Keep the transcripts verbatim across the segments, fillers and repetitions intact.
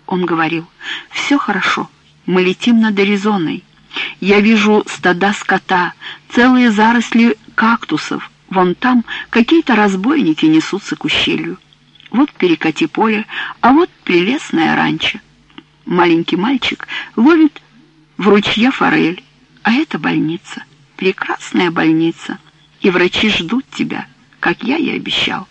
Он говорил: «Все хорошо, мы летим над Аризоной. Я вижу стада скота, целые заросли кактусов. Вон там какие-то разбойники несутся к ущелью. Вот перекати поле, а вот прелестная ранчо. Маленький мальчик ловит в ручье форель, а это больница, прекрасная больница, и врачи ждут тебя, как я и обещал».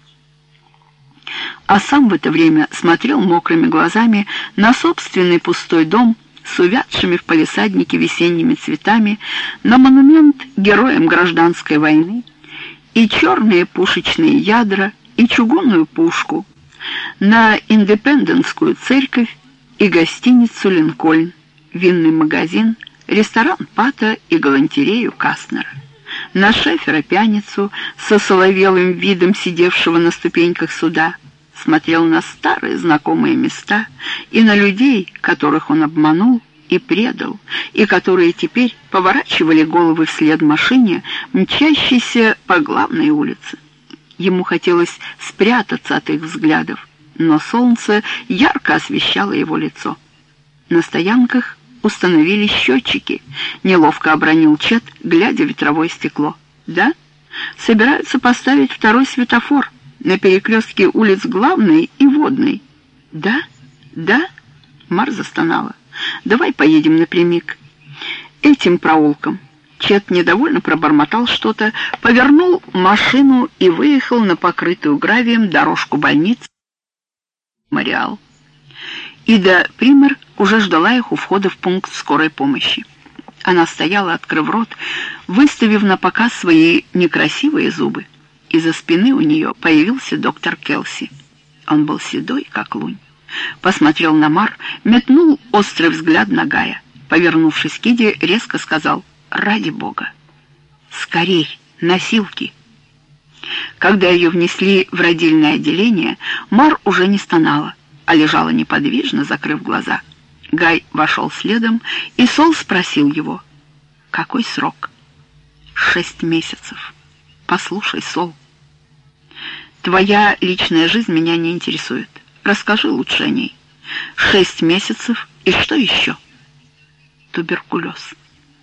А сам в это время смотрел мокрыми глазами на собственный пустой дом с увядшими в палисаднике весенними цветами, на монумент героям гражданской войны, и черные пушечные ядра, и чугунную пушку, на Индепендентскую церковь и гостиницу «Линкольн», винный магазин, ресторан Пата и галантерею Кастнера, на шефера-пьяницу со соловелым видом сидевшего на ступеньках суда, смотрел на старые знакомые места и на людей, которых он обманул и предал, и которые теперь поворачивали головы вслед машине, мчащейся по главной улице. Ему хотелось спрятаться от их взглядов, но солнце ярко освещало его лицо. На стоянках установили счетчики, неловко обронил Чет, глядя в ветровое стекло. «Да? Собираются поставить второй светофор на перекрестке улиц Главной и Водной». «Да? Да?» — Мар застонала. «Давай поедем напрямик этим проулком». Чет недовольно пробормотал что-то, повернул машину и выехал на покрытую гравием дорожку больницы «Мемориал». Ида Пример уже ждала их у входа в пункт скорой помощи. Она стояла, открыв рот, выставив на показ свои некрасивые зубы. Из-за спины у нее появился доктор Келси. Он был седой, как лунь. Посмотрел на Мар, метнул острый взгляд на Гая. Повернувшись к Иде, резко сказал: «Ради Бога! Скорей! Носилки!» Когда ее внесли в родильное отделение, Мар уже не стонала, а лежала неподвижно, закрыв глаза. Гай вошел следом, и Сол спросил его: «Какой срок?» «Шесть месяцев. Послушай, Сол, твоя личная жизнь меня не интересует. Расскажи лучше о ней. Шесть месяцев, и что еще?» «Туберкулез».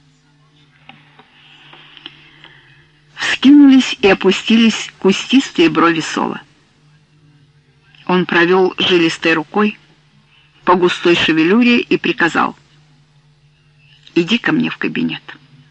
Вскинулись и опустились кустистые брови Сола. Он провел жилистой рукой по густой шевелюре и приказал: «Иди ко мне в кабинет».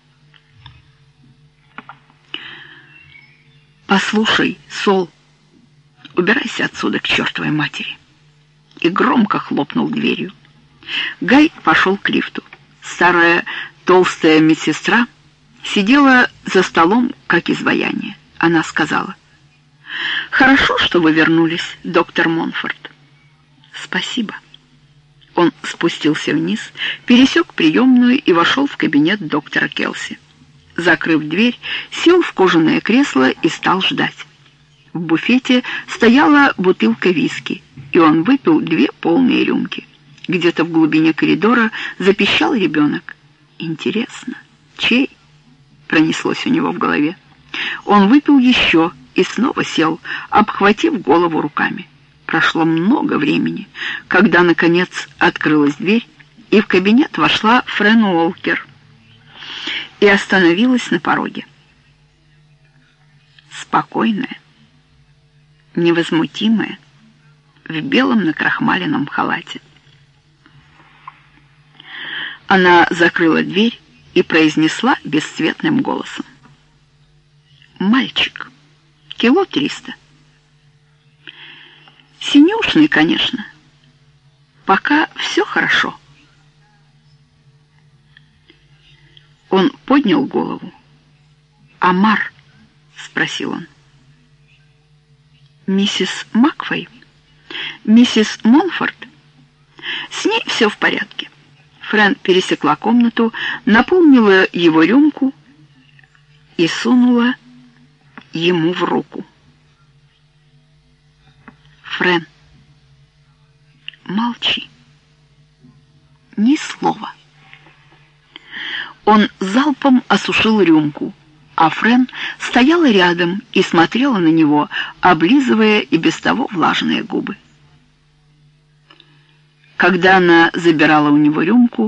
«Послушай, Сол, убирайся отсюда к чертовой матери». И громко хлопнул дверью. Гай пошел к лифту. Старая толстая медсестра сидела за столом, как изваяние. Она сказала: «Хорошо, что вы вернулись, доктор Монфорд». «Спасибо». Он спустился вниз, пересек приемную и вошел в кабинет доктора Келси. Закрыв дверь, сел в кожаное кресло и стал ждать. В буфете стояла бутылка виски, и он выпил две полные рюмки. Где-то в глубине коридора запищал ребенок. «Интересно, чей?» — пронеслось у него в голове. Он выпил еще и снова сел, обхватив голову руками. Прошло много времени, когда, наконец, открылась дверь, и в кабинет вошла Френ Уолкер и остановилась на пороге. Спокойная, невозмутимая, в белом накрахмаленном халате. Она закрыла дверь и произнесла бесцветным голосом: «Мальчик, кило триста. Синюшный, конечно. Пока все хорошо». Он поднял голову. «Амар?» — спросил он. «Миссис Макфей? Миссис Монфорд? С ней все в порядке». Френ пересекла комнату, наполнила его рюмку и сунула ему в руку. «Френ, молчи. Ни слова». Он залпом осушил рюмку, а Френ стояла рядом и смотрела на него, облизывая и без того влажные губы. Когда она забирала у него рюмку,